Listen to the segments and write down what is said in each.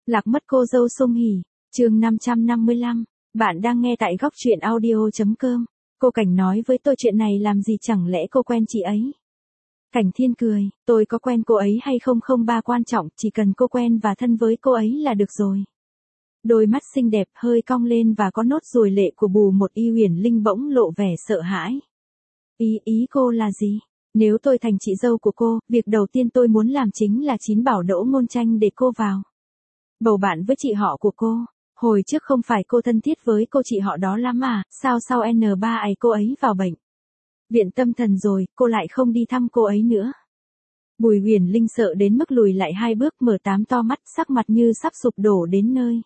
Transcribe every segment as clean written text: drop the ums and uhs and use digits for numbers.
Lạc mất cô dâu Song Hỷ, chương 555, bạn đang nghe tại góc truyện audio.com. Cô Cảnh nói với tôi chuyện này làm gì, chẳng lẽ cô quen chị ấy? Cảnh Thiên cười, tôi có quen cô ấy hay không không ba quan trọng, chỉ cần cô quen và thân với cô ấy là được rồi. Đôi mắt xinh đẹp hơi cong lên và có nốt ruồi lệ của Bù Một Y Uyển Linh bỗng lộ vẻ sợ hãi. Ý cô là gì? Nếu tôi thành chị dâu của cô, việc đầu tiên tôi muốn làm chính là chín bảo Đỗ Ngôn Tranh để cô vào bầu bạn với chị họ của cô. Hồi trước không phải cô thân thiết với cô chị họ đó lắm à, sao sau N3 ấy cô ấy vào bệnh viện tâm thần rồi, cô lại không đi thăm cô ấy nữa. Bùi Uyển Linh sợ đến mức lùi lại 2 bước, mở tám to mắt, sắc mặt như sắp sụp đổ đến nơi.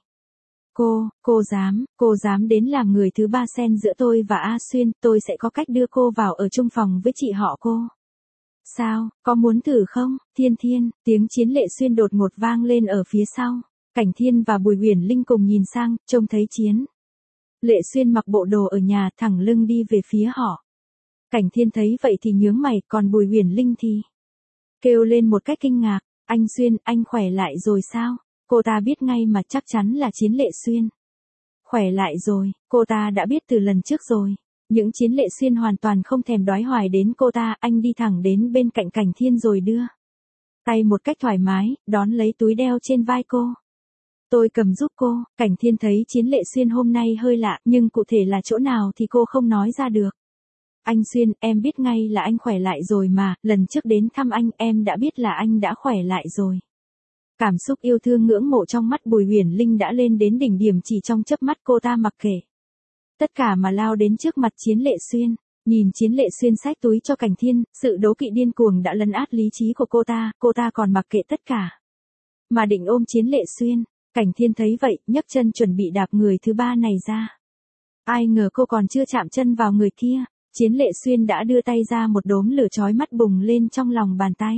Cô dám đến làm người thứ ba xen giữa tôi và A Xuyên, tôi sẽ có cách đưa cô vào ở chung phòng với chị họ cô. Sao, có muốn thử không? Thiên, tiếng Chiến Lệ Xuyên đột ngột vang lên ở phía sau. Cảnh Thiên và Bùi Uyển Linh cùng nhìn sang, trông thấy Chiến Lệ Xuyên mặc bộ đồ ở nhà, thẳng lưng đi về phía họ. Cảnh Thiên thấy vậy thì nhướng mày, còn Bùi Uyển Linh thì kêu lên một cách kinh ngạc, anh Xuyên, anh khỏe lại rồi sao? Cô ta biết ngay mà, chắc chắn là Chiến Lệ Xuyên khỏe lại rồi, cô ta đã biết từ lần trước rồi. Những Chiến Lệ Xuyên hoàn toàn không thèm đoái hoài đến cô ta, anh đi thẳng đến bên cạnh Cảnh Thiên rồi đưa tay một cách thoải mái, đón lấy túi đeo trên vai cô. Tôi cầm giúp cô. Cảnh Thiên thấy Chiến Lệ Xuyên hôm nay hơi lạ, nhưng cụ thể là chỗ nào thì cô không nói ra được. Anh Xuyên, em biết ngay là anh khỏe lại rồi mà, lần trước đến thăm anh, em đã biết là anh đã khỏe lại rồi. Cảm xúc yêu thương ngưỡng mộ trong mắt Bùi Uyển Linh đã lên đến đỉnh điểm, chỉ trong chớp mắt cô ta mặc kệ tất cả mà lao đến trước mặt Chiến Lệ Xuyên. Nhìn Chiến Lệ Xuyên xách túi cho Cảnh Thiên, sự đố kỵ điên cuồng đã lấn át lý trí của cô ta còn mặc kệ tất cả mà định ôm Chiến Lệ Xuyên. Cảnh Thiên thấy vậy, nhấc chân chuẩn bị đạp người thứ ba này ra. Ai ngờ cô còn chưa chạm chân vào người kia, Chiến Lệ Xuyên đã đưa tay ra, một đốm lửa chói mắt bùng lên trong lòng bàn tay.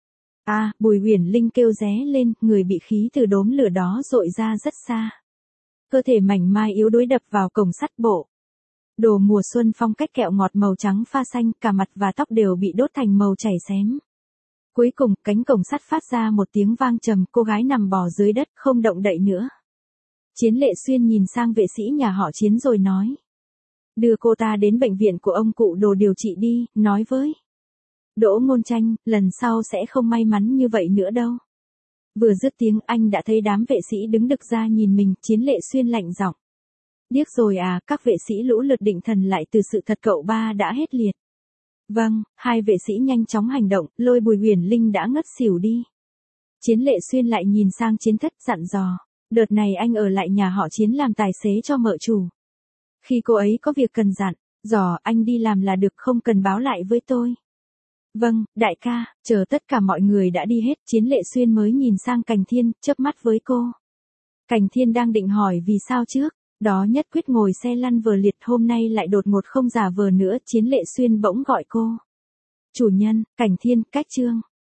Bùi Uyển Linh kêu ré lên, người bị khí từ đốm lửa đó dội ra rất xa. Cơ thể mảnh mai yếu đuối đập vào cổng sắt bộ đồ mùa xuân phong cách kẹo ngọt màu trắng pha xanh, cả mặt và tóc đều bị đốt thành màu chảy xém. Cuối cùng, cánh cổng sắt phát ra một tiếng vang trầm, cô gái nằm bò dưới đất, không động đậy nữa. Chiến Lệ Xuyên nhìn sang vệ sĩ nhà họ Chiến rồi nói. Đưa cô ta đến bệnh viện của ông cụ Đồ điều trị đi, nói với Đỗ Ngôn Tranh, lần sau sẽ không may mắn như vậy nữa đâu. Vừa dứt tiếng, anh đã thấy đám vệ sĩ đứng đực ra nhìn mình. Chiến Lệ Xuyên lạnh giọng. Điếc rồi à? Các vệ sĩ lũ lượt định thần lại từ sự thật cậu ba đã hết liệt. Vâng, hai vệ sĩ nhanh chóng hành động, lôi Bùi Uyển Linh đã ngất xỉu đi. Chiến Lệ Xuyên lại nhìn sang Chiến Thất, dặn dò. Đợt này anh ở lại nhà họ Chiến làm tài xế cho mợ chủ. Khi cô ấy có việc cần dặn dò, anh đi làm là được, không cần báo lại với tôi. Vâng, đại ca. Chờ tất cả mọi người đã đi hết, Chiến Lệ Xuyên mới nhìn sang Cảnh Thiên, chớp mắt với cô. Cảnh Thiên đang định hỏi vì sao trước đó nhất quyết ngồi xe lăn vờ liệt, hôm nay lại đột ngột không giả vờ nữa. Chiến Lệ Xuyên bỗng gọi cô. Chủ nhân. Cảnh Thiên, cách chương.